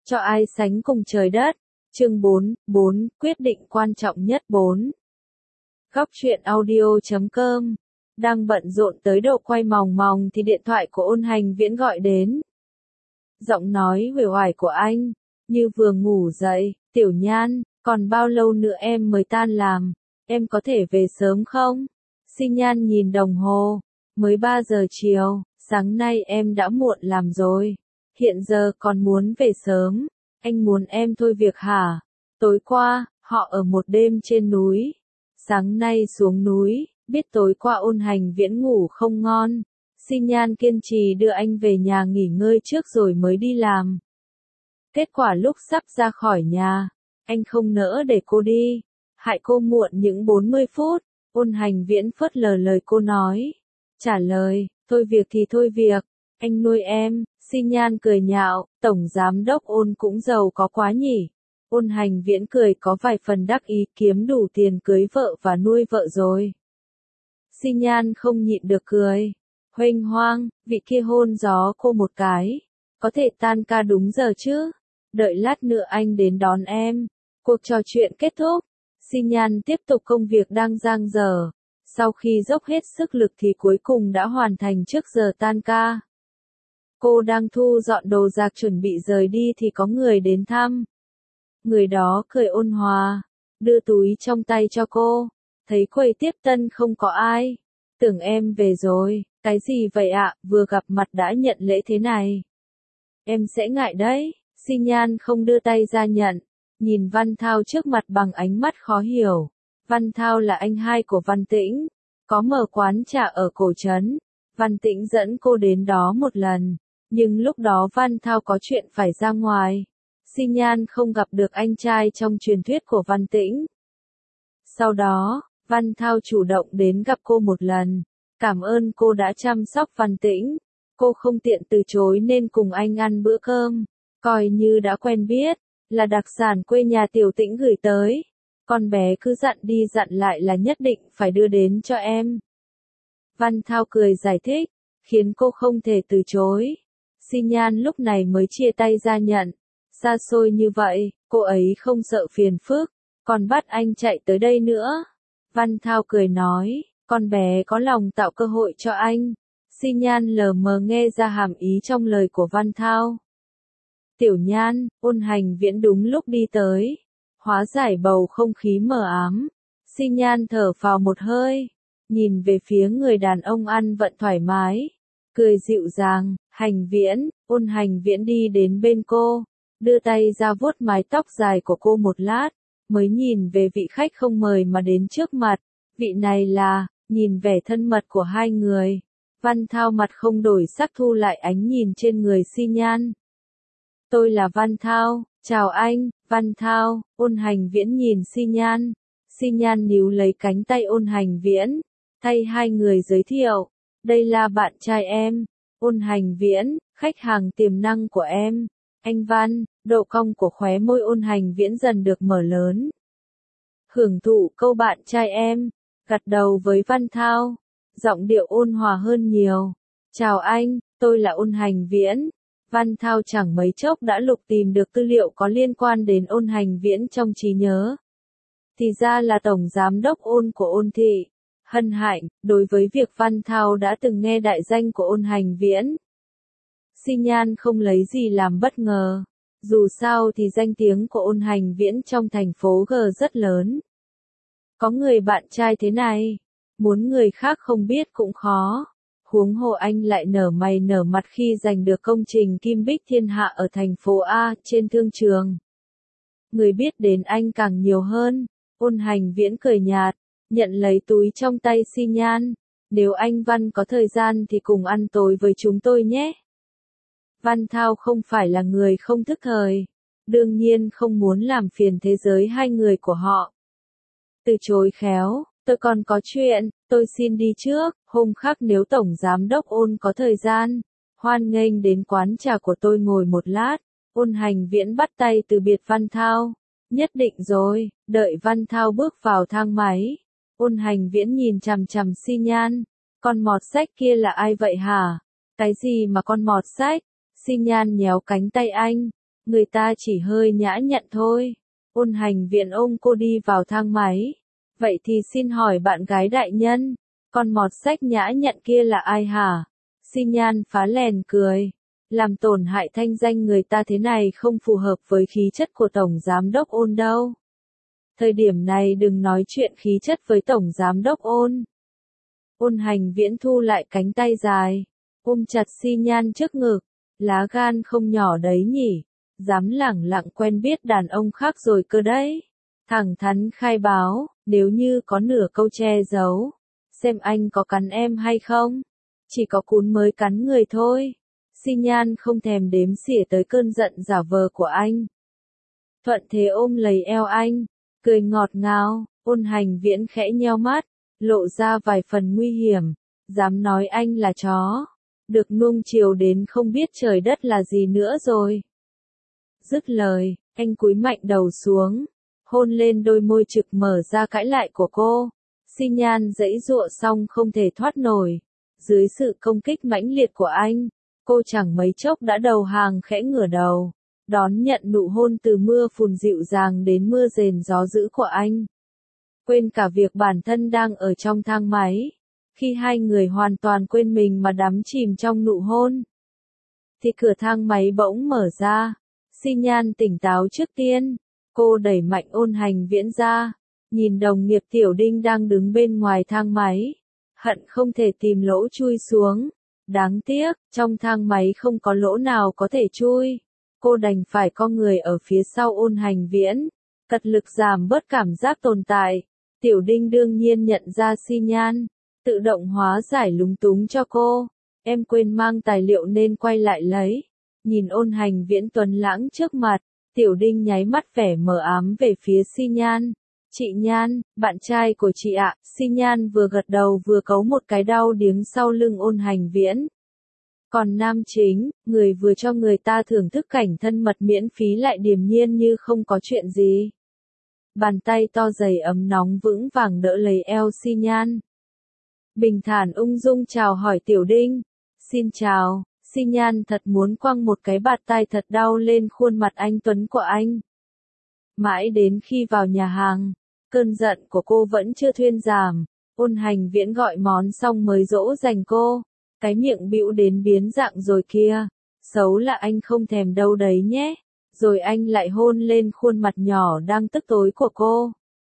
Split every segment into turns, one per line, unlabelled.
cho ai sánh cùng trời đất. Chương 4, quyết định quan trọng nhất 4. Góc truyện audio.com. Đang bận rộn tới độ quay mòng mòng thì điện thoại của Ôn Hành Viễn gọi đến. Giọng nói uể oải của anh, như vừa ngủ dậy, "Tiểu Nhan, còn bao lâu nữa em mới tan làm, em có thể về sớm không?" Xin Nhan nhìn đồng hồ, mới 3 giờ chiều, sáng nay em đã muộn làm rồi, hiện giờ còn muốn về sớm, anh muốn em thôi việc hả? Tối qua, họ ở một đêm trên núi, sáng nay xuống núi, biết tối qua Ôn Hành Viễn ngủ không ngon. Xin Nhan kiên trì đưa anh về nhà nghỉ ngơi trước rồi mới đi làm. Kết quả lúc sắp ra khỏi nhà, anh không nỡ để cô đi, hại cô muộn những 40 phút. Ôn Hành Viễn phớt lờ lời cô nói, trả lời, thôi việc thì thôi việc, anh nuôi em. Xin Nhan cười nhạo, Tổng Giám đốc Ôn cũng giàu có quá nhỉ. Ôn Hành Viễn cười có vài phần đắc ý, kiếm đủ tiền cưới vợ và nuôi vợ rồi. Xin Nhan không nhịn được cười. Huênh hoang, vị kia hôn gió cô một cái. Có thể tan ca đúng giờ chứ? Đợi lát nữa anh đến đón em. Cuộc trò chuyện kết thúc. Xin Nhan tiếp tục công việc đang dang dở. Sau khi dốc hết sức lực thì cuối cùng đã hoàn thành trước giờ tan ca. Cô đang thu dọn đồ đạc chuẩn bị rời đi thì có người đến thăm. Người đó cười ôn hòa, đưa túi trong tay cho cô. Thấy quầy tiếp tân không có ai. Tưởng em về rồi. Cái gì vậy ạ, vừa gặp mặt đã nhận lễ thế này. Em sẽ ngại đấy. Xin Nhan không đưa tay ra nhận. Nhìn Văn Thao trước mặt bằng ánh mắt khó hiểu. Văn Thao là anh hai của Văn Tĩnh. Có mở quán trà ở cổ trấn. Văn Tĩnh dẫn cô đến đó một lần. Nhưng lúc đó Văn Thao có chuyện phải ra ngoài. Xin Nhan không gặp được anh trai trong truyền thuyết của Văn Tĩnh. Sau đó, Văn Thao chủ động đến gặp cô một lần. Cảm ơn cô đã chăm sóc Văn Tĩnh. Cô không tiện từ chối nên cùng anh ăn bữa cơm. Coi như đã quen biết, là đặc sản quê nhà Tiểu Tĩnh gửi tới. Con bé cứ dặn đi dặn lại là nhất định phải đưa đến cho em. Văn Thao cười giải thích, khiến cô không thể từ chối. Xin Nhan lúc này mới chia tay ra nhận. Xa xôi như vậy, cô ấy không sợ phiền phức, còn bắt anh chạy tới đây nữa. Văn Thao cười nói, con bé có lòng tạo cơ hội cho anh. Xin Nhan lờ mờ nghe ra hàm ý trong lời của Văn Thao. Tiểu Nhan, Ôn Hành Viễn đúng lúc đi tới. Hóa giải bầu không khí mờ ám. Xin Nhan thở phào một hơi. Nhìn về phía người đàn ông ăn vận thoải mái. Cười dịu dàng, Hành Viễn. Ôn Hành Viễn đi đến bên cô. Đưa tay ra vuốt mái tóc dài của cô một lát. Mới nhìn về vị khách không mời mà đến trước mặt. Vị này là, nhìn vẻ thân mật của hai người. Văn Thao mặt không đổi sắc thu lại ánh nhìn trên người Xin Nhan. Tôi là Văn Thao, chào anh, Văn Thao. Ôn Hành Viễn nhìn Xin Nhan. Xin Nhan níu lấy cánh tay Ôn Hành Viễn. Thay hai người giới thiệu. Đây là bạn trai em. Ôn Hành Viễn, khách hàng tiềm năng của em. Anh Văn, độ cong của khóe môi Ôn Hành Viễn dần được mở lớn. Hưởng thụ câu bạn trai em. Gật đầu với Văn Thao. Giọng điệu ôn hòa hơn nhiều. Chào anh, tôi là Ôn Hành Viễn. Văn Thao chẳng mấy chốc đã lục tìm được tư liệu có liên quan đến Ôn Hành Viễn trong trí nhớ. Thì ra là Tổng Giám đốc Ôn của Ôn thị. Hân hạnh, đối với việc Văn Thao đã từng nghe đại danh của Ôn Hành Viễn. Xin Nhan không lấy gì làm bất ngờ. Dù sao thì danh tiếng của Ôn Hành Viễn trong thành phố G rất lớn. Có người bạn trai thế này, muốn người khác không biết cũng khó. Huống hồ anh lại nở mày nở mặt khi giành được công trình Kim Bích Thiên Hạ ở thành phố A trên thương trường. Người biết đến anh càng nhiều hơn. Ôn Hành Viễn cười nhạt, nhận lấy túi trong tay Xin Nhan. Nếu anh Văn có thời gian thì cùng ăn tối với chúng tôi nhé. Văn Thao không phải là người không thức thời. Đương nhiên không muốn làm phiền thế giới hai người của họ. Từ chối khéo, tôi còn có chuyện, tôi xin đi trước. Hôm khác nếu Tổng Giám đốc Ôn có thời gian, hoan nghênh đến quán trà của tôi ngồi một lát. Ôn Hành Viễn bắt tay từ biệt Văn Thao. Nhất định rồi, đợi Văn Thao bước vào thang máy. Ôn Hành Viễn nhìn chằm chằm Xin Nhan. Con mọt sách kia là ai vậy hả? Cái gì mà con mọt sách? Xin Nhan nhéo cánh tay anh. Người ta chỉ hơi nhã nhặn thôi. Ôn Hành Viễn ôm cô đi vào thang máy. Vậy thì xin hỏi bạn gái đại nhân, con mọt sách nhã nhặn kia là ai hả? Xin Nhan phá lèn cười. Làm tổn hại thanh danh người ta thế này không phù hợp với khí chất của Tổng Giám đốc Ôn đâu. Thời điểm này đừng nói chuyện khí chất với Tổng Giám đốc Ôn. Ôn Hành Viễn thu lại cánh tay dài, ôm chặt Xin Nhan trước ngực. Lá gan không nhỏ đấy nhỉ, dám lẳng lặng quen biết đàn ông khác rồi cơ đấy. Thẳng thắn khai báo, nếu như có nửa câu che giấu, xem anh có cắn em hay không. Chỉ có cún mới cắn người thôi. Xin Nhan không thèm đếm xỉa tới cơn giận giả vờ của anh. Thuận thế ôm lấy eo anh, cười ngọt ngào. Ôn Hành Viễn khẽ nheo mắt, lộ ra vài phần nguy hiểm. Dám nói anh là chó, được nuông chiều đến không biết trời đất là gì nữa rồi. Dứt lời, anh cúi mạnh đầu xuống, hôn lên đôi môi trực mở ra cãi lại của cô. Xin Nhan giãy giụa xong không thể thoát nổi. Dưới sự công kích mãnh liệt của anh, cô chẳng mấy chốc đã đầu hàng khẽ ngửa đầu, đón nhận nụ hôn từ mưa phùn dịu dàng đến mưa rền gió dữ của anh. Quên cả việc bản thân đang ở trong thang máy, khi hai người hoàn toàn quên mình mà đắm chìm trong nụ hôn, thì cửa thang máy bỗng mở ra. Xin Nhan tỉnh táo trước tiên, cô đẩy mạnh Ôn Hành Viễn ra, nhìn đồng nghiệp Tiểu Đinh đang đứng bên ngoài thang máy, hận không thể tìm lỗ chui xuống. Đáng tiếc, trong thang máy không có lỗ nào có thể chui. Cô đành phải co người ở phía sau Ôn Hành Viễn, cật lực giảm bớt cảm giác tồn tại. Tiểu Đinh đương nhiên nhận ra Xin Nhan, tự động hóa giải lúng túng cho cô. Em quên mang tài liệu nên quay lại lấy. Nhìn Ôn Hành Viễn tuấn lãng trước mặt, Tiểu Đinh nháy mắt vẻ mờ ám về phía Xin Nhan. Chị Nhan, bạn trai của chị ạ. Xin Nhan vừa gật đầu vừa cấu một cái đau điếng sau lưng Ôn Hành Viễn. Còn nam chính, người vừa cho người ta thưởng thức cảnh thân mật miễn phí lại điềm nhiên như không có chuyện gì. Bàn tay to dày ấm nóng vững vàng đỡ lấy eo Xin Nhan. Bình thản ung dung chào hỏi Tiểu Đinh. Xin chào. Xin Nhan thật muốn quăng một cái bạt tai thật đau lên khuôn mặt anh tuấn của anh. Mãi đến khi vào nhà hàng, cơn giận của cô vẫn chưa thuyên giảm. Ôn Hành Viễn gọi món xong mới dỗ dành cô. Cái miệng bĩu đến biến dạng rồi kia. Xấu là anh không thèm đâu đấy nhé. Rồi anh lại hôn lên khuôn mặt nhỏ đang tức tối của cô.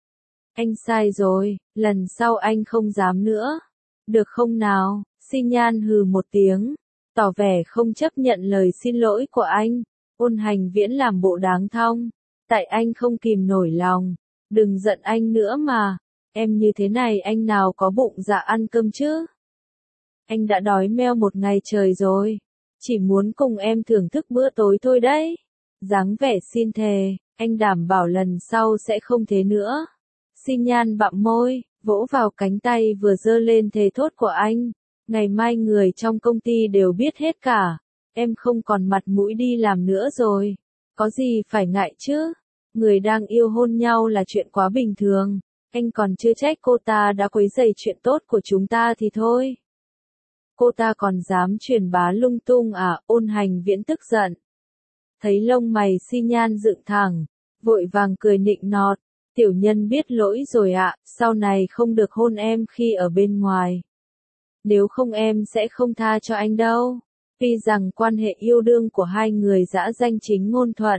Anh sai rồi, lần sau anh không dám nữa. Được không nào? Xin Nhan hừ một tiếng, tỏ vẻ không chấp nhận lời xin lỗi của anh. Ôn Hành Viễn làm bộ đáng thong. Tại anh không kìm nổi lòng. Đừng giận anh nữa mà. Em như thế này anh nào có bụng dạ ăn cơm chứ? Anh đã đói meo một ngày trời rồi. Chỉ muốn cùng em thưởng thức bữa tối thôi đấy. Dáng vẻ xin thề, anh đảm bảo lần sau sẽ không thế nữa. Xin Nhan bặm môi, vỗ vào cánh tay vừa giơ lên thề thốt của anh. Ngày mai người trong công ty đều biết hết cả. Em không còn mặt mũi đi làm nữa rồi. Có gì phải ngại chứ? Người đang yêu hôn nhau là chuyện quá bình thường. Anh còn chưa trách cô ta đã quấy rầy chuyện tốt của chúng ta thì thôi. Cô ta còn dám truyền bá lung tung à? Ôn Hành Viễn tức giận. Thấy lông mày Xin Nhan dựng thẳng, vội vàng cười nịnh nọt. Tiểu nhân biết lỗi rồi ạ, sau này không được hôn em khi ở bên ngoài. Nếu không em sẽ không tha cho anh đâu. Tuy rằng quan hệ yêu đương của hai người dã danh chính ngôn thuận.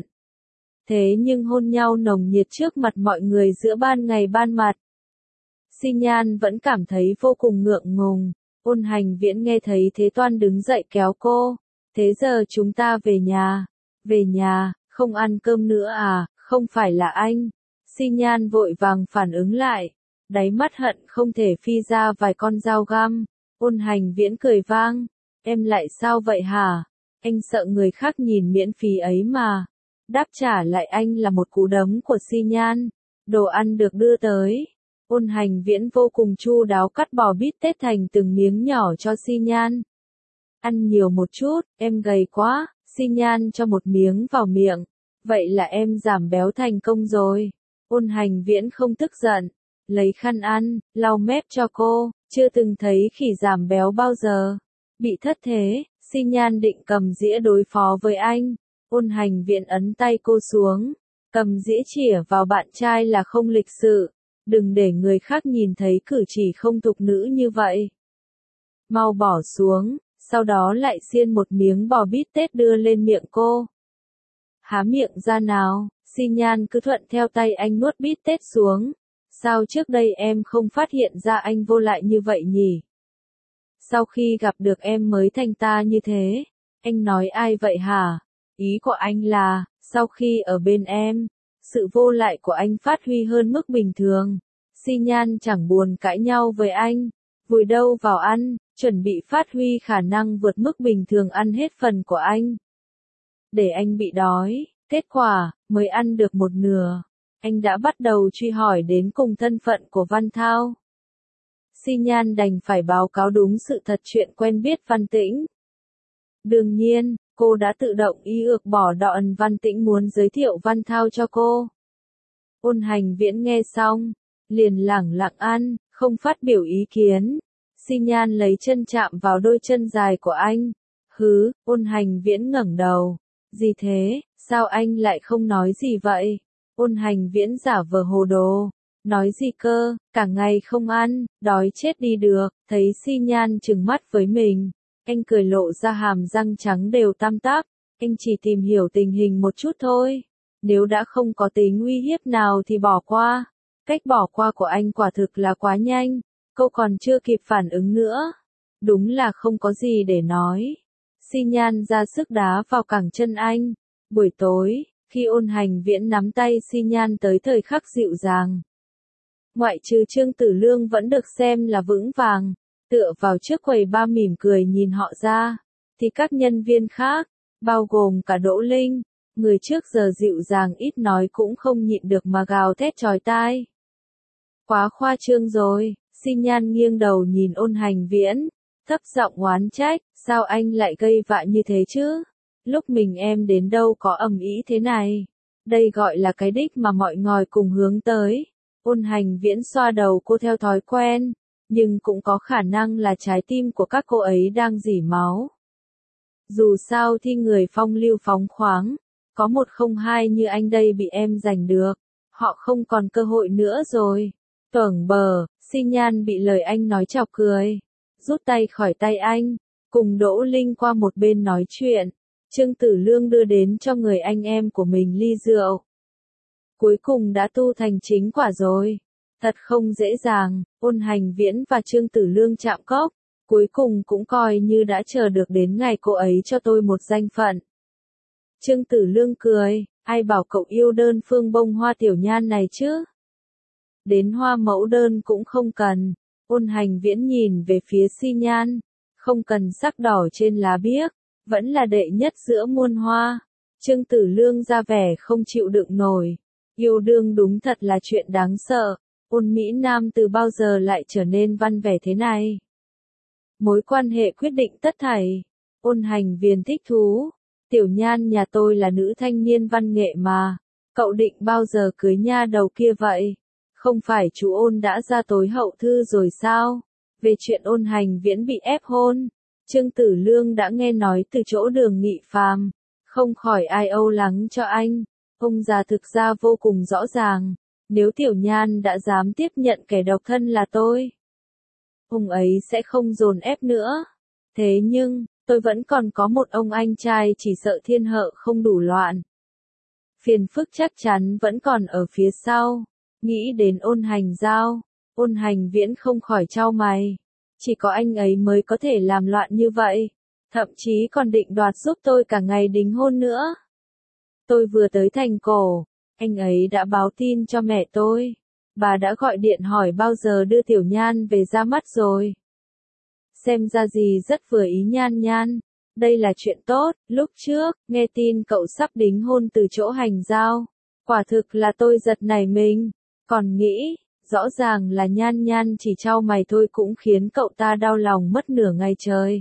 Thế nhưng hôn nhau nồng nhiệt trước mặt mọi người giữa ban ngày ban mặt. Xin Nhan vẫn cảm thấy vô cùng ngượng ngùng. Ôn Hành Viễn nghe thấy thế toan đứng dậy kéo cô. Thế giờ chúng ta về nhà. Về nhà, không ăn cơm nữa à, không phải là anh. Xin Nhan vội vàng phản ứng lại. Đáy mắt hận không thể phi ra vài con dao găm. Ôn Hành Viễn cười vang. Em lại sao vậy hả? Anh sợ người khác nhìn miễn phí ấy mà. Đáp trả lại anh là một cú đấm của Xin Nhan. Đồ ăn được đưa tới. Ôn Hành Viễn vô cùng chu đáo cắt bò bít tết thành từng miếng nhỏ cho Xin Nhan. Ăn nhiều một chút, em gầy quá. Xin Nhan cho một miếng vào miệng. Vậy là em giảm béo thành công rồi. Ôn Hành Viễn không tức giận. Lấy khăn ăn, lau mép cho cô. Chưa từng thấy khỉ giảm béo bao giờ. Bị thất thế, Xin Nhan định cầm dĩa đối phó với anh. Ôn Hành Viễn ấn tay cô xuống, cầm dĩa chĩa vào bạn trai là không lịch sự, đừng để người khác nhìn thấy cử chỉ không tục nữ như vậy. Mau bỏ xuống, sau đó lại xiên một miếng bò bít tết đưa lên miệng cô. Há miệng ra nào, Xi Nhan cứ thuận theo tay anh nuốt bít tết xuống. Sao trước đây em không phát hiện ra anh vô lại như vậy nhỉ? Sau khi gặp được em mới thành ta như thế. Anh nói ai vậy hả? Ý của anh là, sau khi ở bên em, sự vô lại của anh phát huy hơn mức bình thường. Xi Nhan chẳng buồn cãi nhau với anh, vùi đâu vào ăn, chuẩn bị phát huy khả năng vượt mức bình thường ăn hết phần của anh. Để anh bị đói, kết quả, mới ăn được một nửa. Anh đã bắt đầu truy hỏi đến cùng thân phận của Văn Thao. Xi Nhan đành phải báo cáo đúng sự thật chuyện quen biết Văn Tĩnh. Đương nhiên, cô đã tự động ý ược bỏ đoạn Văn Tĩnh muốn giới thiệu Văn Thao cho cô. Ôn Hành Viễn nghe xong, liền lẳng lặng ăn, không phát biểu ý kiến. Xi Nhan lấy chân chạm vào đôi chân dài của anh. Hứ, Ôn Hành Viễn ngẩng đầu. Gì thế, sao anh lại không nói gì vậy? Ôn Hành Viễn giả vờ hồ đồ. Nói gì cơ, cả ngày không ăn, đói chết đi được. Thấy Xi Nhan trừng mắt với mình, anh cười lộ ra hàm răng trắng đều tăm tắp. Anh chỉ tìm hiểu tình hình một chút thôi. Nếu đã không có tính uy hiếp nào thì bỏ qua. Cách bỏ qua của anh quả thực là quá nhanh. Cô còn chưa kịp phản ứng nữa. Đúng là không có gì để nói. Xi Nhan ra sức đá vào cẳng chân anh. Buổi tối, khi Ôn Hành Viễn nắm tay Xi Nhan tới thời khắc dịu dàng. Ngoại trừ Trương Tử Lương vẫn được xem là vững vàng, tựa vào trước quầy ba mỉm cười nhìn họ ra, thì các nhân viên khác, bao gồm cả Đỗ Linh, người trước giờ dịu dàng ít nói cũng không nhịn được mà gào thét chói tai. Quá khoa trương rồi, Xi Nhan nghiêng đầu nhìn Ôn Hành Viễn, thấp giọng oán trách, sao anh lại gây vạ như thế chứ? Lúc mình em đến đâu có ầm ĩ thế này. Đây gọi là cái đích mà mọi ngòi cùng hướng tới. Ôn Hành Viễn xoa đầu cô theo thói quen, nhưng cũng có khả năng là trái tim của các cô ấy đang rỉ máu. Dù sao thì người phong lưu phóng khoáng, có một không hai như anh đây bị em giành được, họ không còn cơ hội nữa rồi. Tưởng bờ, Xi Nhan bị lời anh nói chọc cười, rút tay khỏi tay anh, cùng Đỗ Linh qua một bên nói chuyện. Trương Tử Lương đưa đến cho người anh em của mình ly rượu. Cuối cùng đã tu thành chính quả rồi. Thật không dễ dàng, Ôn Hành Viễn và Trương Tử Lương chạm cốc. Cuối cùng cũng coi như đã chờ được đến ngày cô ấy cho tôi một danh phận. Trương Tử Lương cười, ai bảo cậu yêu đơn phương bông hoa tiểu nhan này chứ? Đến hoa mẫu đơn cũng không cần. Ôn Hành Viễn nhìn về phía Xi Nhan, không cần sắc đỏ trên lá biếc, vẫn là đệ nhất giữa muôn hoa. Trương Tử Lương ra vẻ không chịu đựng nổi. Yêu đương đúng thật là chuyện đáng sợ. Ôn Mỹ Nam từ bao giờ lại trở nên văn vẻ thế này? Mối quan hệ quyết định tất thảy. Ôn Hành Viễn thích thú. Tiểu Nhan nhà tôi là nữ thanh niên văn nghệ mà. Cậu định bao giờ cưới nha đầu kia vậy? Không phải chú Ôn đã ra tối hậu thư rồi sao? Về chuyện Ôn Hành Viễn bị ép hôn, Trương Tử Lương đã nghe nói từ chỗ Đường Nghị Phàm, không khỏi ai âu lắng cho anh. Ông già thực ra vô cùng rõ ràng, nếu Tiểu Nhan đã dám tiếp nhận kẻ độc thân là tôi, ông ấy sẽ không dồn ép nữa. Thế nhưng, tôi vẫn còn có một ông anh trai chỉ sợ thiên hợ không đủ loạn. Phiền phức chắc chắn vẫn còn ở phía sau. Nghĩ đến Ôn Hành Giao, Ôn Hành Viễn không khỏi chau mày. Chỉ có anh ấy mới có thể làm loạn như vậy. Thậm chí còn định đoạt giúp tôi cả ngày đính hôn nữa. Tôi vừa tới thành cổ, anh ấy đã báo tin cho mẹ tôi. Bà đã gọi điện hỏi bao giờ đưa Tiểu Nhan về ra mắt rồi. Xem ra gì rất vừa ý Nhan Nhan. Đây là chuyện tốt, lúc trước, nghe tin cậu sắp đính hôn từ chỗ Hành Giao. Quả thực là tôi giật nảy mình. Còn nghĩ, rõ ràng là Nhan Nhan chỉ chau mày thôi cũng khiến cậu ta đau lòng mất nửa ngày trời.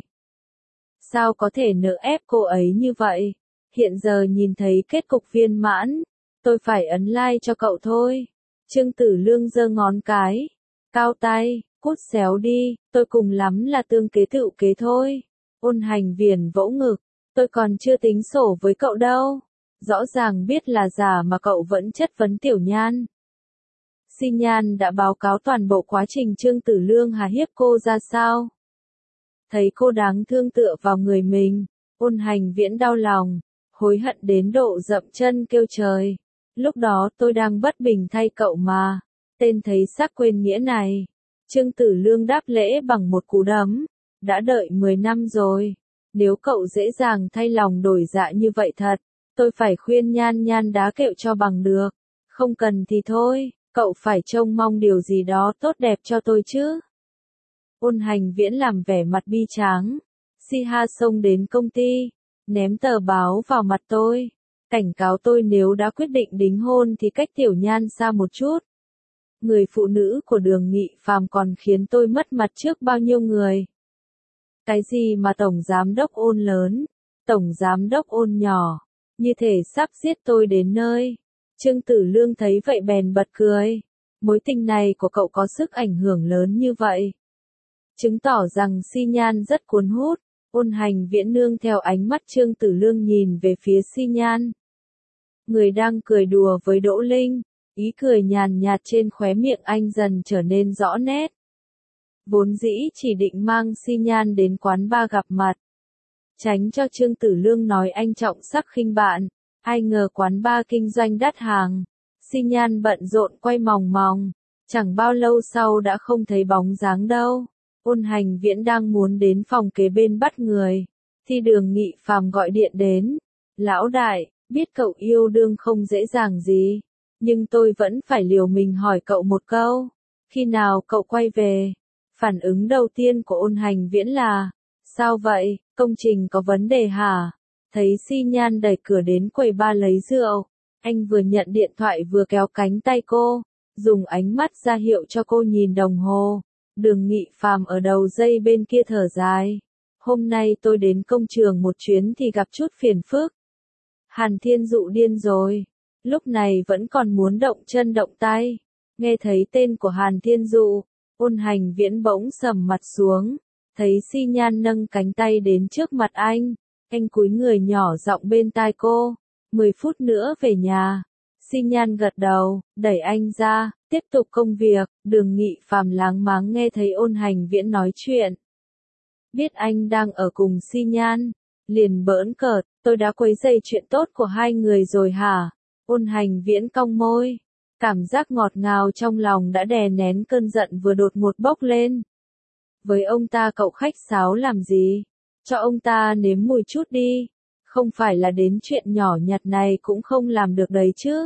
Sao có thể nỡ ép cô ấy như vậy? Hiện giờ nhìn thấy kết cục viên mãn, tôi phải ấn like cho cậu thôi. Trương Tử Lương giơ ngón cái, cao tay, cút xéo đi, tôi cùng lắm là tương kế tựu kế thôi. Ôn Hành Viễn vỗ ngực, Tôi còn chưa tính sổ với cậu đâu. Rõ ràng biết là giả mà cậu vẫn chất vấn Tiểu Nhan. Xi Nhan đã báo cáo toàn bộ quá trình Trương Tử Lương hà hiếp cô ra sao. Thấy cô đáng thương tựa vào người mình, Ôn Hành Viễn đau lòng, hối hận đến độ dậm chân kêu trời. Lúc đó tôi đang bất bình thay cậu mà, tên thấy xác quên nghĩa này. Trương Tử Lương đáp lễ bằng một cú đấm, đã đợi 10 năm rồi. Nếu cậu dễ dàng thay lòng đổi dạ như vậy thật, tôi phải khuyên Nhan Nhan đá kẹo cho bằng được. Không cần thì thôi, cậu phải trông mong điều gì đó tốt đẹp cho tôi chứ. Ôn Hành Viễn làm vẻ mặt bi tráng. Si Ha xông đến công ty, ném tờ báo vào mặt tôi, cảnh cáo tôi nếu đã quyết định đính hôn thì cách Tiểu Nhan xa một chút. Người phụ nữ của Đường Nghị Phàm còn khiến tôi mất mặt trước bao nhiêu người. Cái gì mà tổng giám đốc Ôn lớn, tổng giám đốc Ôn nhỏ, như thể sắp giết tôi đến nơi. Trương Tử Lương thấy vậy bèn bật cười. Mối tình này của cậu có sức ảnh hưởng lớn như vậy, chứng tỏ rằng Xi Nhan rất cuốn hút. Ôn Hành Viễn nương theo ánh mắt Trương Tử Lương nhìn về phía Xi Nhan. Người đang cười đùa với Đỗ Linh, ý cười nhàn nhạt trên khóe miệng anh dần trở nên rõ nét. Vốn dĩ chỉ định mang Xi Nhan đến quán bar gặp mặt, tránh cho Trương Tử Lương nói anh trọng sắc khinh bạn, ai ngờ quán bar kinh doanh đắt hàng. Xi Nhan bận rộn quay mòng mòng, chẳng bao lâu sau đã không thấy bóng dáng đâu. Ôn Hành Viễn đang muốn đến phòng kế bên bắt người, thì Đường Nghị Phàm gọi điện đến. Lão đại, biết cậu yêu đương không dễ dàng gì, nhưng tôi vẫn phải liều mình hỏi cậu một câu. Khi nào cậu quay về? Phản ứng đầu tiên của Ôn Hành Viễn là, sao vậy, công trình có vấn đề hả? Thấy Xi Nhan đẩy cửa đến quầy bar lấy rượu, anh vừa nhận điện thoại vừa kéo cánh tay cô, dùng ánh mắt ra hiệu cho cô nhìn đồng hồ. Đường Nghị Phàm ở đầu dây bên kia thở dài. Hôm nay tôi đến công trường một chuyến thì gặp chút phiền phức. Hàn Thiên Dụ điên rồi. Lúc này vẫn còn muốn động chân động tay. Nghe thấy tên của Hàn Thiên Dụ, Ôn Hành Viễn bỗng sầm mặt xuống. Thấy Xi Nhan nâng cánh tay đến trước mặt anh cúi người nhỏ giọng bên tai cô. 10 phút nữa về nhà. Xi Nhan gật đầu, đẩy anh ra, tiếp tục công việc. Đường Nghị Phàm láng máng nghe thấy Ôn Hành Viễn nói chuyện. Biết anh đang ở cùng Xi Nhan, liền bỡn cợt, tôi đã quấy rầy chuyện tốt của hai người rồi hả? Ôn Hành Viễn cong môi, cảm giác ngọt ngào trong lòng đã đè nén cơn giận vừa đột ngột bốc lên. Với ông ta cậu khách sáo làm gì? Cho ông ta nếm mùi chút đi, không phải là đến chuyện nhỏ nhặt này cũng không làm được đấy chứ.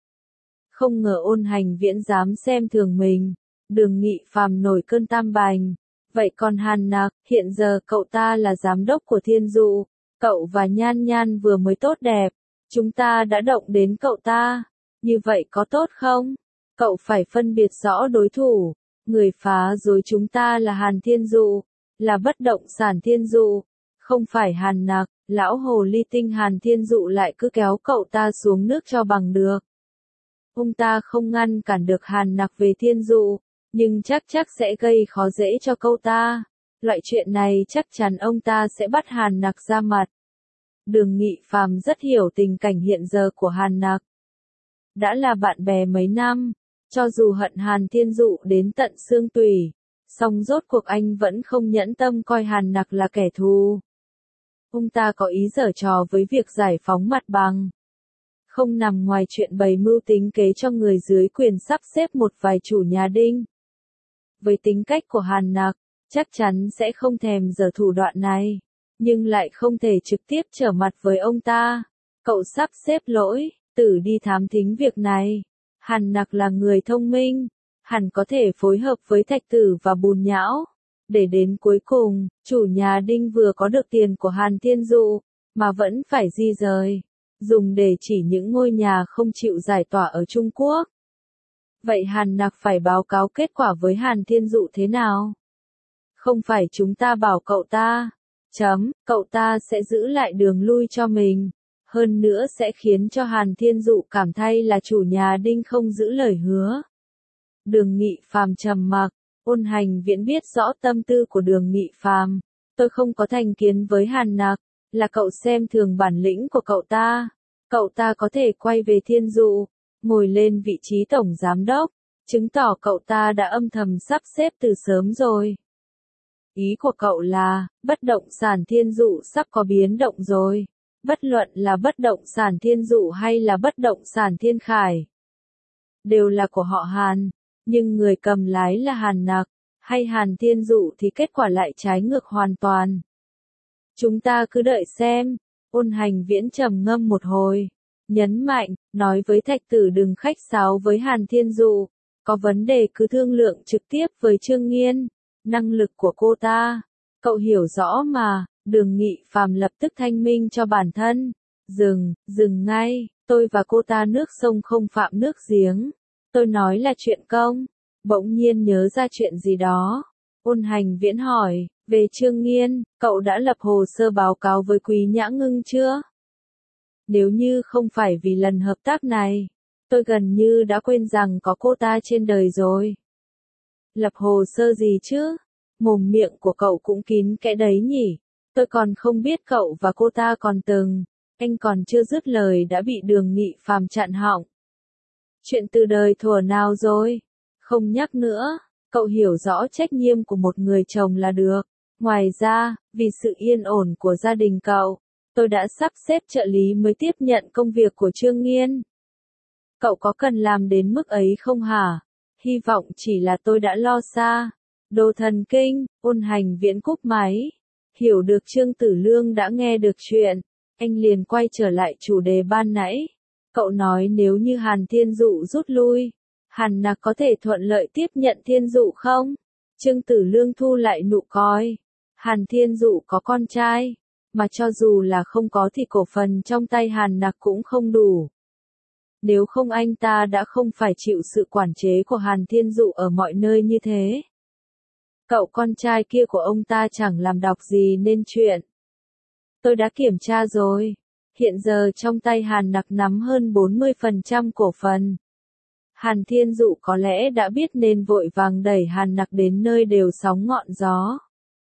Không ngờ Ôn Hành Viễn dám xem thường mình. Đường Nghị Phàm nổi cơn tam bành. Vậy còn Hàn Nặc, hiện giờ cậu ta là giám đốc của Thiên Dụ. Cậu và Nhan Nhan vừa mới tốt đẹp. Chúng ta đã động đến cậu ta. Như vậy có tốt không? Cậu phải phân biệt rõ đối thủ. Người phá rối chúng ta là Hàn Thiên Dụ, là bất động sản Thiên Dụ, không phải Hàn Nặc. Lão hồ ly tinh Hàn Thiên Dụ lại cứ kéo cậu ta xuống nước cho bằng được. Ông ta không ngăn cản được Hàn Nặc về Thiên Dụ, nhưng chắc sẽ gây khó dễ cho cậu ta. Loại chuyện này chắc chắn ông ta sẽ bắt Hàn Nặc ra mặt. Đường Nghị Phàm rất hiểu tình cảnh hiện giờ của Hàn Nặc. Đã là bạn bè mấy năm, cho dù hận Hàn Thiên Dụ đến tận xương tủy, song rốt cuộc anh vẫn không nhẫn tâm coi Hàn Nặc là kẻ thù. Ông ta có ý giở trò với việc giải phóng mặt bằng. Không nằm ngoài chuyện bày mưu tính kế cho người dưới quyền sắp xếp một vài chủ nhà đinh. Với tính cách của Hàn Nặc, chắc chắn sẽ không thèm giở thủ đoạn này, nhưng lại không thể trực tiếp trở mặt với ông ta. Cậu sắp xếp lỗi, tử đi thám thính việc này. Hàn Nặc là người thông minh, hẳn có thể phối hợp với Thạch Tử và Bùn Nhão. Để đến cuối cùng, chủ nhà đinh vừa có được tiền của Hàn Thiên Dụ, mà vẫn phải di rời, dùng để chỉ những ngôi nhà không chịu giải tỏa ở Trung Quốc. Vậy Hàn Nặc phải báo cáo kết quả với Hàn Thiên Dụ thế nào? Không phải chúng ta bảo cậu ta, cậu ta sẽ giữ lại đường lui cho mình, hơn nữa sẽ khiến cho Hàn Thiên Dụ cảm thấy là chủ nhà đinh không giữ lời hứa. Đường Nghị Phàm trầm mặc. Ôn Hành Viễn biết rõ tâm tư của Đường Nghị Phàm. Tôi không có thành kiến với Hàn Nặc, Là cậu xem thường bản lĩnh của cậu ta. Cậu ta có thể quay về Thiên Dụ, ngồi lên vị trí tổng giám đốc, chứng tỏ cậu ta đã âm thầm sắp xếp từ sớm rồi. Ý của cậu là, bất động sản Thiên Dụ sắp có biến động rồi. Bất luận là bất động sản Thiên Dụ hay là bất động sản Thiên Khải, đều là của họ Hàn, nhưng người cầm lái là Hàn Nặc, hay Hàn Thiên Dụ thì kết quả lại trái ngược hoàn toàn. Chúng ta cứ đợi xem. Ôn Hành Viễn trầm ngâm một hồi, nhấn mạnh, nói với Thạch Tử đừng khách sáo với Hàn Thiên Dụ, có vấn đề cứ thương lượng trực tiếp với Trương Nghiên, năng lực của cô ta, cậu hiểu rõ mà. Đường Nghị Phàm lập tức thanh minh cho bản thân, dừng ngay, tôi và cô ta nước sông không phạm nước giếng, tôi nói là chuyện công. Bỗng nhiên nhớ ra chuyện gì đó, Ôn Hành Viễn hỏi, về Trương Nghiên, cậu đã lập hồ sơ báo cáo với Quý Nhã Ngưng chưa? Nếu như không phải vì lần hợp tác này, tôi gần như đã quên rằng có cô ta trên đời rồi. Lập hồ sơ gì chứ? Mồm miệng của cậu cũng kín kẽ đấy nhỉ? Tôi còn không biết cậu và cô ta còn từng. Anh còn chưa dứt lời đã bị Đường Nghị Phàm chặn họng. Chuyện từ đời thuở nào rồi? Không nhắc nữa, cậu hiểu rõ trách nhiệm của một người chồng là được. Ngoài ra, vì sự yên ổn của gia đình cậu, tôi đã sắp xếp trợ lý mới tiếp nhận công việc của Trương Nghiên. Cậu có cần làm đến mức ấy không hả? Hy vọng chỉ là tôi đã lo xa. Đồ thần kinh, Ôn Hành Viễn cúp máy. Hiểu được Trương Tử Lương đã nghe được chuyện, anh liền quay trở lại chủ đề ban nãy. Cậu nói nếu như Hàn Thiên Dụ rút lui, Hàn Nặc có thể thuận lợi tiếp nhận Thiên Dụ không? Trương Tử Lương thu lại nụ coi. Hàn Thiên Dụ có con trai, mà cho dù là không có thì cổ phần trong tay Hàn Nặc cũng không đủ. Nếu không anh ta đã không phải chịu sự quản chế của Hàn Thiên Dụ ở mọi nơi như thế. Cậu con trai kia của ông ta chẳng làm đọc gì nên chuyện. Tôi đã kiểm tra rồi. Hiện giờ trong tay Hàn Nặc nắm hơn 40% cổ phần. Hàn Thiên Dụ có lẽ đã biết nên vội vàng đẩy Hàn Nặc đến nơi đều sóng ngọn gió.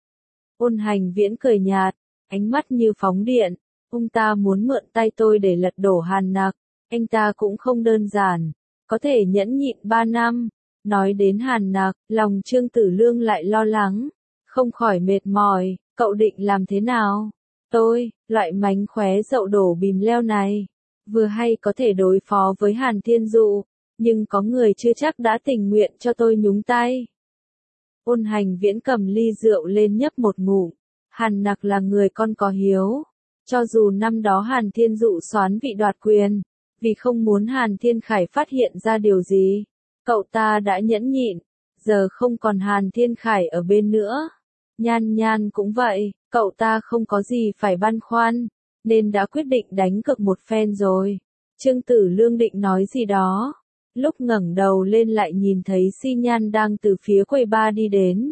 Ôn Hành Viễn cười nhạt, ánh mắt như phóng điện. Ông ta muốn mượn tay tôi để lật đổ Hàn Nặc. Anh ta cũng không đơn giản. Có thể nhẫn nhịn 3 năm. Nói đến Hàn Nặc, lòng Trương Tử Lương lại lo lắng. Không khỏi mệt mỏi, cậu định làm thế nào? Tôi, loại mánh khóe dậu đổ bìm leo này. Vừa hay có thể đối phó với Hàn Thiên Dụ. Nhưng có người chưa chắc đã tình nguyện cho tôi nhúng tay. Ôn Hành Viễn cầm ly rượu lên nhấp một ngụm. Hàn Nặc là người con có hiếu. Cho dù năm đó Hàn Thiên Dụ soán vị đoạt quyền, vì không muốn Hàn Thiên Khải phát hiện ra điều gì, cậu ta đã nhẫn nhịn. Giờ không còn Hàn Thiên Khải ở bên nữa. Nhan Nhan cũng vậy, cậu ta không có gì phải băn khoăn, nên đã quyết định đánh cược một phen rồi. Trương Tử Lương định nói gì đó. Lúc ngẩng đầu lên lại nhìn thấy Xi Nhan đang từ phía quầy bar đi đến.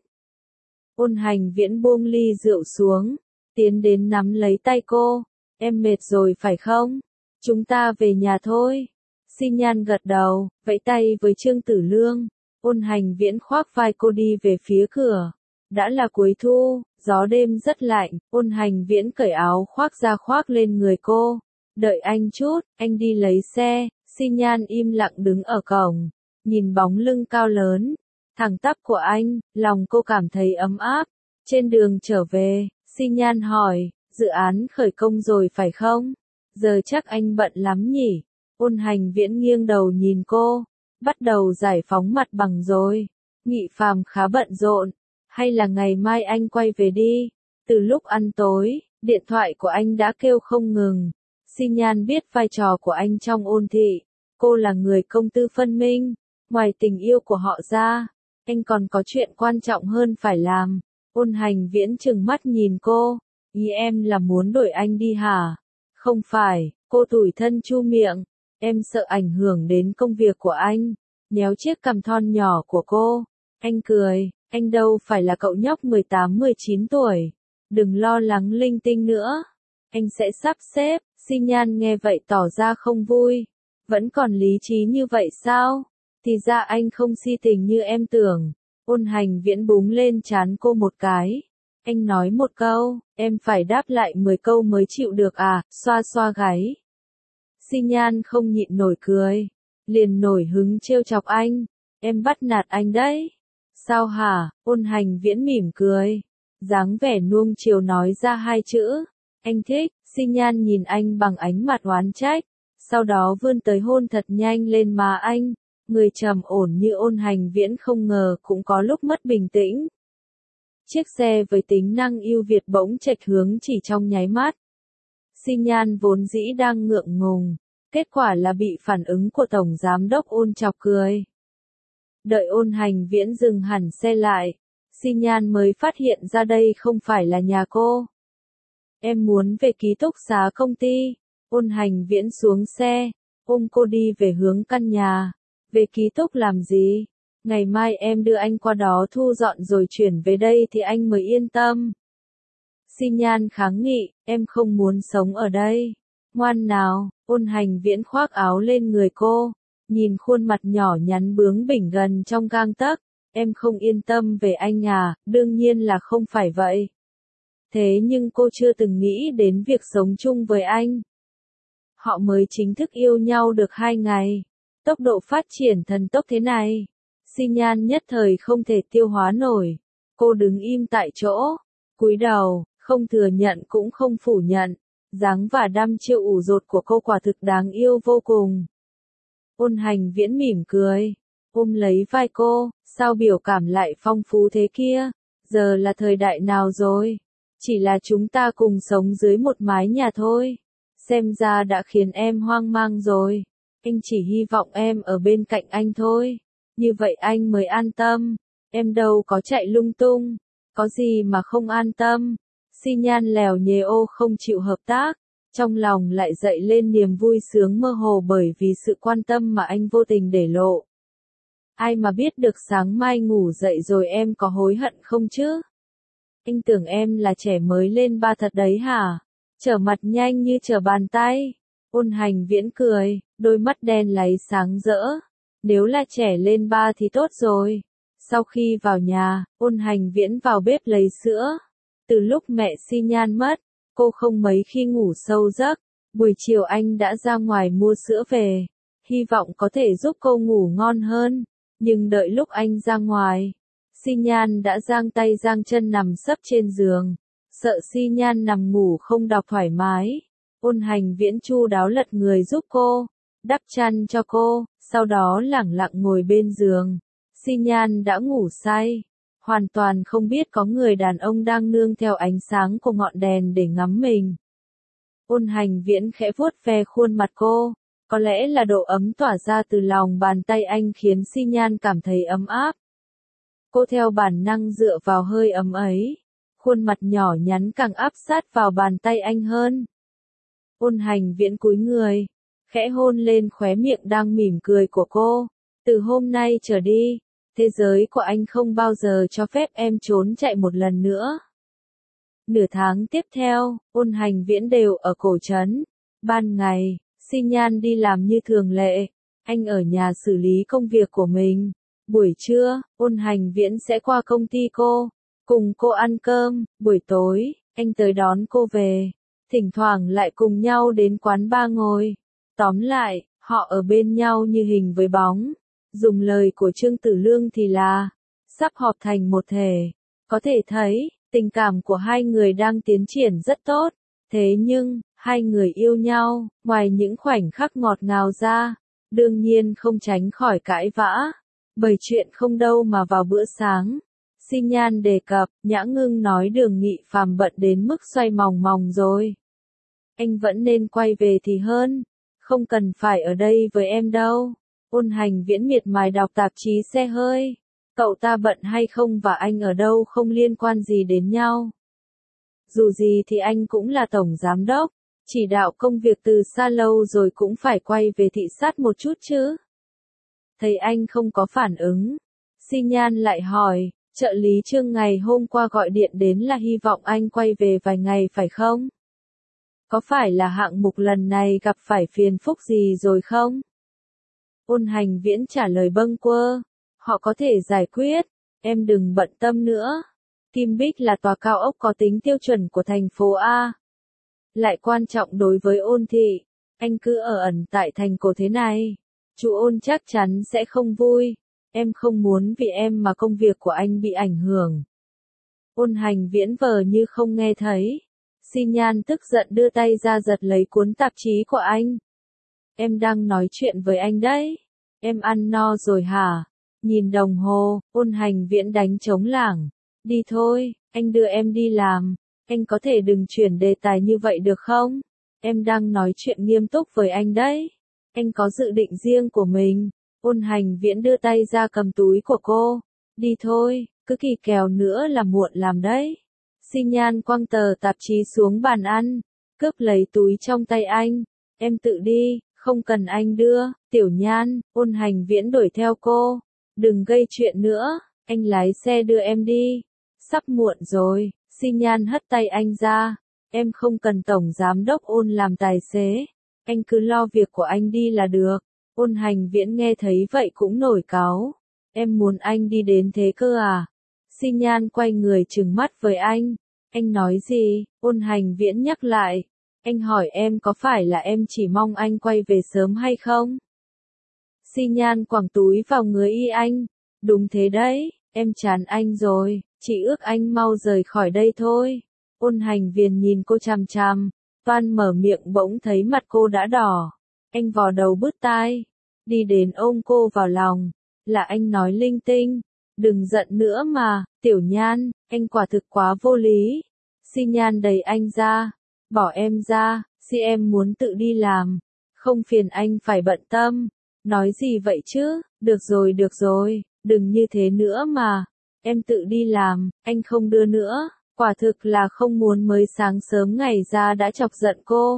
Ôn Hành Viễn buông ly rượu xuống, tiến đến nắm lấy tay cô. Em mệt rồi phải không? Chúng ta về nhà thôi. Xi Nhan gật đầu, vẫy tay với Trương Tử Lương. Ôn Hành Viễn khoác vai cô đi về phía cửa. Đã là cuối thu, gió đêm rất lạnh, Ôn Hành Viễn cởi áo khoác ra khoác lên người cô. Đợi anh chút, anh đi lấy xe. Xi Nhan im lặng đứng ở cổng, nhìn bóng lưng cao lớn, thẳng tắp của anh, lòng cô cảm thấy ấm áp. Trên đường trở về, Xi Nhan hỏi, dự án khởi công rồi phải không? Giờ chắc anh bận lắm nhỉ? Ôn Hành Viễn nghiêng đầu nhìn cô, bắt đầu giải phóng mặt bằng rồi. Nghị Phàm khá bận rộn, hay là ngày mai anh quay về đi? Từ lúc ăn tối, điện thoại của anh đã kêu không ngừng. Xi Nhan biết vai trò của anh trong Ôn thị, cô là người công tư phân minh, ngoài tình yêu của họ ra, anh còn có chuyện quan trọng hơn phải làm. Ôn Hành Viễn trừng mắt nhìn cô, ý em là muốn đuổi anh đi hả? Không phải, cô tủi thân chu miệng, em sợ ảnh hưởng đến công việc của anh, nhéo chiếc cằm thon nhỏ của cô. Anh cười, anh đâu phải là cậu nhóc 18-19 tuổi, đừng lo lắng linh tinh nữa, anh sẽ sắp xếp. Xi Nhan nghe vậy tỏ ra không vui. Vẫn còn lý trí như vậy sao? Thì ra anh không si tình như em tưởng. Ôn Hành Viễn búng lên trán cô một cái. Anh nói một câu, em phải đáp lại 10 câu mới chịu được à, xoa xoa gáy. Xi Nhan không nhịn nổi cười, liền nổi hứng trêu chọc anh, em bắt nạt anh đấy. Sao hả? Ôn Hành Viễn mỉm cười, dáng vẻ nuông chiều nói ra hai chữ, anh thích. Xi Nhan nhìn anh bằng ánh mặt oán trách, sau đó vươn tới hôn thật nhanh lên má anh. Người trầm ổn như Ôn Hành Viễn không ngờ cũng có lúc mất bình tĩnh. Chiếc xe với tính năng ưu việt bỗng chệch hướng chỉ trong nháy mắt. Xi Nhan vốn dĩ đang ngượng ngùng, kết quả là bị phản ứng của Tổng Giám đốc Ôn chọc cười. Đợi Ôn Hành Viễn dừng hẳn xe lại, Xi Nhan mới phát hiện ra đây không phải là nhà cô. Em muốn về ký túc xá công ty. Ôn Hành Viễn xuống xe, ôm cô đi về hướng căn nhà. Về ký túc làm gì? Ngày mai em đưa anh qua đó thu dọn rồi chuyển về đây thì anh mới yên tâm. Xi Nhan kháng nghị, em không muốn sống ở đây. Ngoan nào. Ôn Hành Viễn khoác áo lên người cô, nhìn khuôn mặt nhỏ nhắn bướng bỉnh gần trong gang tấc. Em không yên tâm về anh à? Đương nhiên là không phải vậy. Thế nhưng cô chưa từng nghĩ đến việc sống chung với anh. Họ mới chính thức yêu nhau được 2 ngày. Tốc độ phát triển thần tốc thế này. Xi Nhan nhất thời không thể tiêu hóa nổi. Cô đứng im tại chỗ, cúi đầu, không thừa nhận cũng không phủ nhận. Dáng và đăm chiêu ủ rột của cô quả thực đáng yêu vô cùng. Ôn Hành Viễn mỉm cười, ôm lấy vai cô, sao biểu cảm lại phong phú thế kia? Giờ là thời đại nào rồi? Chỉ là chúng ta cùng sống dưới một mái nhà thôi. Xem ra đã khiến em hoang mang rồi. Anh chỉ hy vọng em ở bên cạnh anh thôi. Như vậy anh mới an tâm. Em đâu có chạy lung tung. Có gì mà không an tâm. Xi Nhan lèo nhề ô không chịu hợp tác. Trong lòng lại dậy lên niềm vui sướng mơ hồ bởi vì sự quan tâm mà anh vô tình để lộ. Ai mà biết được sáng mai ngủ dậy rồi em có hối hận không chứ? Anh tưởng em là trẻ mới lên ba thật đấy hả? Trở mặt nhanh như trở bàn tay. Ôn Hành Viễn cười, đôi mắt đen láy sáng rỡ. Nếu là trẻ lên ba thì tốt rồi. Sau khi vào nhà, Ôn Hành Viễn vào bếp lấy sữa. Từ lúc mẹ Xi Nhan mất, cô không mấy khi ngủ sâu giấc. Buổi chiều anh đã ra ngoài mua sữa về, hy vọng có thể giúp cô ngủ ngon hơn. Nhưng đợi lúc anh ra ngoài, Xi Nhan đã giang tay giang chân nằm sấp trên giường. Sợ Xi Nhan nằm ngủ không đọc thoải mái. Ôn Hành Viễn chu đáo lật người giúp cô, đắp chăn cho cô, sau đó lẳng lặng ngồi bên giường. Xi Nhan đã ngủ say, hoàn toàn không biết có người đàn ông đang nương theo ánh sáng của ngọn đèn để ngắm mình. Ôn Hành Viễn khẽ vuốt ve khuôn mặt cô, có lẽ là độ ấm tỏa ra từ lòng bàn tay anh khiến Xi Nhan cảm thấy ấm áp. Cô theo bản năng dựa vào hơi ấm ấy, khuôn mặt nhỏ nhắn càng áp sát vào bàn tay anh hơn. Ôn Hành Viễn cúi người, khẽ hôn lên khóe miệng đang mỉm cười của cô. Từ hôm nay trở đi, thế giới của anh không bao giờ cho phép em trốn chạy một lần nữa. Nửa tháng tiếp theo, Ôn Hành Viễn đều ở cổ trấn. Ban ngày, Xi Nhan đi làm như thường lệ, anh ở nhà xử lý công việc của mình. Buổi trưa, Ôn Hành Viễn sẽ qua công ty cô, cùng cô ăn cơm. Buổi tối, anh tới đón cô về, thỉnh thoảng lại cùng nhau đến quán bar ngồi. Tóm lại, họ ở bên nhau như hình với bóng. Dùng lời của Trương Tử Lương thì là sắp hợp thành một thể. Có thể thấy, tình cảm của hai người đang tiến triển rất tốt. Thế nhưng, hai người yêu nhau, ngoài những khoảnh khắc ngọt ngào ra, đương nhiên không tránh khỏi cãi vã. Bởi chuyện không đâu mà vào bữa sáng. Xi Nhan đề cập, Nhã Ngưng nói Đường Nghị Phàm bận đến mức xoay mòng mòng rồi. Anh vẫn nên quay về thì hơn. Không cần phải ở đây với em đâu. Ôn Hành Viễn miệt mài đọc tạp chí xe hơi. Cậu ta bận hay không và anh ở đâu không liên quan gì đến nhau. Dù gì thì anh cũng là tổng giám đốc, chỉ đạo công việc từ xa lâu rồi cũng phải quay về thị sát một chút chứ. Thấy anh không có phản ứng, Xi Nhan lại hỏi, trợ lý Trương ngày hôm qua gọi điện đến là hy vọng anh quay về vài ngày phải không? Có phải là hạng mục lần này gặp phải phiền phức gì rồi không? Ôn Hành Viễn trả lời bâng quơ, họ có thể giải quyết, em đừng bận tâm nữa. Kim Bích là tòa cao ốc có tính tiêu chuẩn của thành phố A. Lại quan trọng đối với Ôn thị. Anh cứ ở ẩn tại thành cổ thế này. Chú Ôn chắc chắn sẽ không vui. Em không muốn vì em mà công việc của anh bị ảnh hưởng. Ôn Hành Viễn vờ như không nghe thấy. Xi Nhan tức giận đưa tay ra giật lấy cuốn tạp chí của anh. Em đang nói chuyện với anh đấy. Em ăn no rồi hả? Nhìn đồng hồ, Ôn Hành Viễn đánh trống lảng. Đi thôi, anh đưa em đi làm. Anh có thể đừng chuyển đề tài như vậy được không? Em đang nói chuyện nghiêm túc với anh đấy. Anh có dự định riêng của mình. Ôn Hành Viễn đưa tay ra cầm túi của cô. Đi thôi, cứ kỳ kèo nữa là muộn làm đấy. Xi Nhan quăng tờ tạp chí xuống bàn ăn, cướp lấy túi trong tay anh. Em tự đi, không cần anh đưa. Tiểu Nhan, Ôn Hành Viễn đuổi theo cô. Đừng gây chuyện nữa, anh lái xe đưa em đi. Sắp muộn rồi. Xi Nhan hất tay anh ra. Em không cần tổng giám đốc Ôn làm tài xế. Anh cứ lo việc của anh đi là được. Ôn Hành Viễn nghe thấy vậy cũng nổi cáu. Em muốn anh đi đến thế cơ à? Xi Nhan quay người trừng mắt với anh. Anh nói gì? Ôn Hành Viễn nhắc lại. Anh hỏi em có phải là em chỉ mong anh quay về sớm hay không? Xi Nhan quẳng túi vào người y anh. Đúng thế đấy, em chán anh rồi, chỉ ước anh mau rời khỏi đây thôi. Ôn Hành Viễn nhìn cô chằm chằm, toan mở miệng bỗng thấy mặt cô đã đỏ. Anh vò đầu bứt tai, đi đến ôm cô vào lòng. Là anh nói linh tinh, đừng giận nữa mà, Tiểu Nhan, anh quả thực quá vô lý. Xi Nhan đẩy anh ra, bỏ em ra, em muốn tự đi làm, không phiền anh phải bận tâm. Nói gì vậy chứ, được rồi, đừng như thế nữa mà. Em tự đi làm, anh không đưa nữa. Quả thực là không muốn mới sáng sớm ngày ra đã chọc giận cô.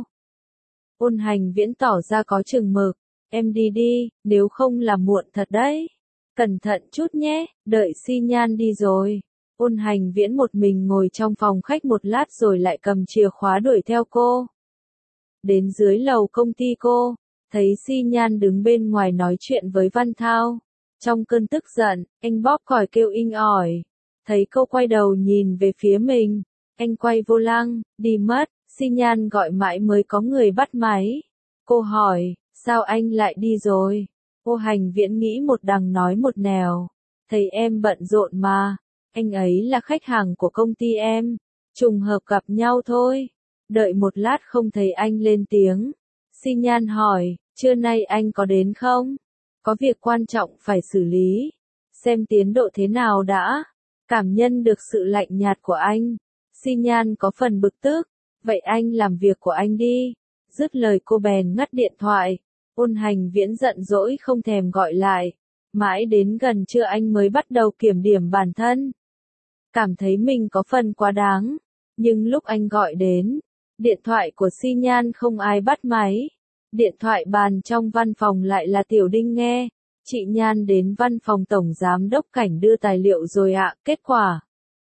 Ôn Hành Viễn tỏ ra có chừng mực. Em đi đi, nếu không là muộn thật đấy. Cẩn thận chút nhé, đợi Xi Nhan đi rồi. Ôn Hành Viễn một mình ngồi trong phòng khách một lát rồi lại cầm chìa khóa đuổi theo cô. Đến dưới lầu công ty cô, thấy Xi Nhan đứng bên ngoài nói chuyện với Văn Thao. Trong cơn tức giận, anh bóp còi kêu inh ỏi. Thấy cô quay đầu nhìn về phía mình, anh quay vô lăng, đi mất. Xi Nhan gọi mãi mới có người bắt máy. Cô hỏi, sao anh lại đi rồi? Ôn Hành Viễn nghĩ một đằng nói một nẻo. Thấy em bận rộn mà, anh ấy là khách hàng của công ty em, trùng hợp gặp nhau thôi. Đợi một lát không thấy anh lên tiếng. Xi Nhan hỏi, trưa nay anh có đến không? Có việc quan trọng phải xử lý. Xem tiến độ thế nào đã. Cảm nhận được sự lạnh nhạt của anh, Xi Nhan có phần bực tức. Vậy anh làm việc của anh đi. Dứt lời cô bèn ngắt điện thoại. Ôn Hành Viễn giận dỗi không thèm gọi lại. Mãi đến gần trưa anh mới bắt đầu kiểm điểm bản thân. Cảm thấy mình có phần quá đáng. Nhưng lúc anh gọi đến, điện thoại của Xi Nhan không ai bắt máy. Điện thoại bàn trong văn phòng lại là Tiểu Đinh nghe. Chị Nhan đến văn phòng tổng giám đốc Cảnh đưa tài liệu rồi ạ. Kết quả.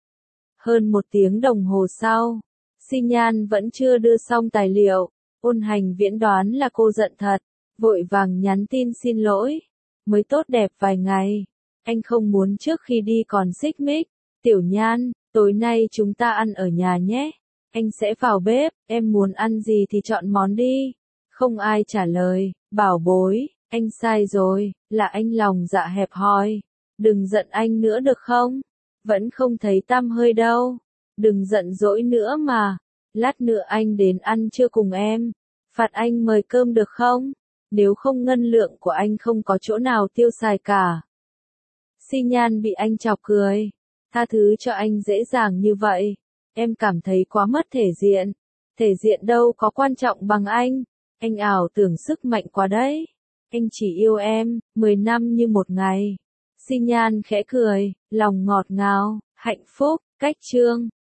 Hơn 1 tiếng đồng hồ sau, Xi Nhan vẫn chưa đưa xong tài liệu. Ôn Hành Viễn đoán là cô giận thật, vội vàng nhắn tin xin lỗi. Mới tốt đẹp vài ngày, anh không muốn trước khi đi còn xích mích. Tiểu Nhan, tối nay chúng ta ăn ở nhà nhé. Anh sẽ vào bếp, em muốn ăn gì thì chọn món đi. Không ai trả lời, bảo bối, anh sai rồi, là anh lòng dạ hẹp hòi. Đừng giận anh nữa được không? Vẫn không thấy tăm hơi đâu. Đừng giận dỗi nữa mà. Lát nữa anh đến ăn trưa cùng em. Phạt anh mời cơm được không? Nếu không ngân lượng của anh không có chỗ nào tiêu xài cả. Xi Nhan bị anh chọc cười. Tha thứ cho anh dễ dàng như vậy. Em cảm thấy quá mất thể diện. Thể diện đâu có quan trọng bằng anh. Anh ảo tưởng sức mạnh quá đấy. Anh chỉ yêu em, 10 năm như một ngày. Xi Nhan khẽ cười, lòng ngọt ngào, hạnh phúc, cách chương.